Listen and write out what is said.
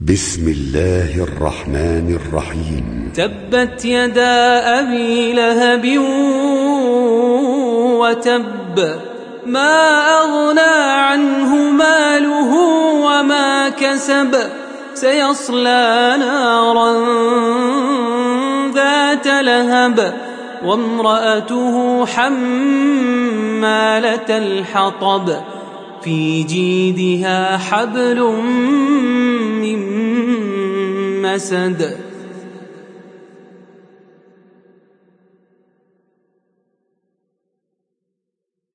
بسم الله الرحمن الرحيم. تبت يدا أبي لهب وتب، ما أغنى عنه ماله وما كسب، سيصلى نارا ذات لهب، وامرأته حمالة الحطب، في جيدها حبل من مسد.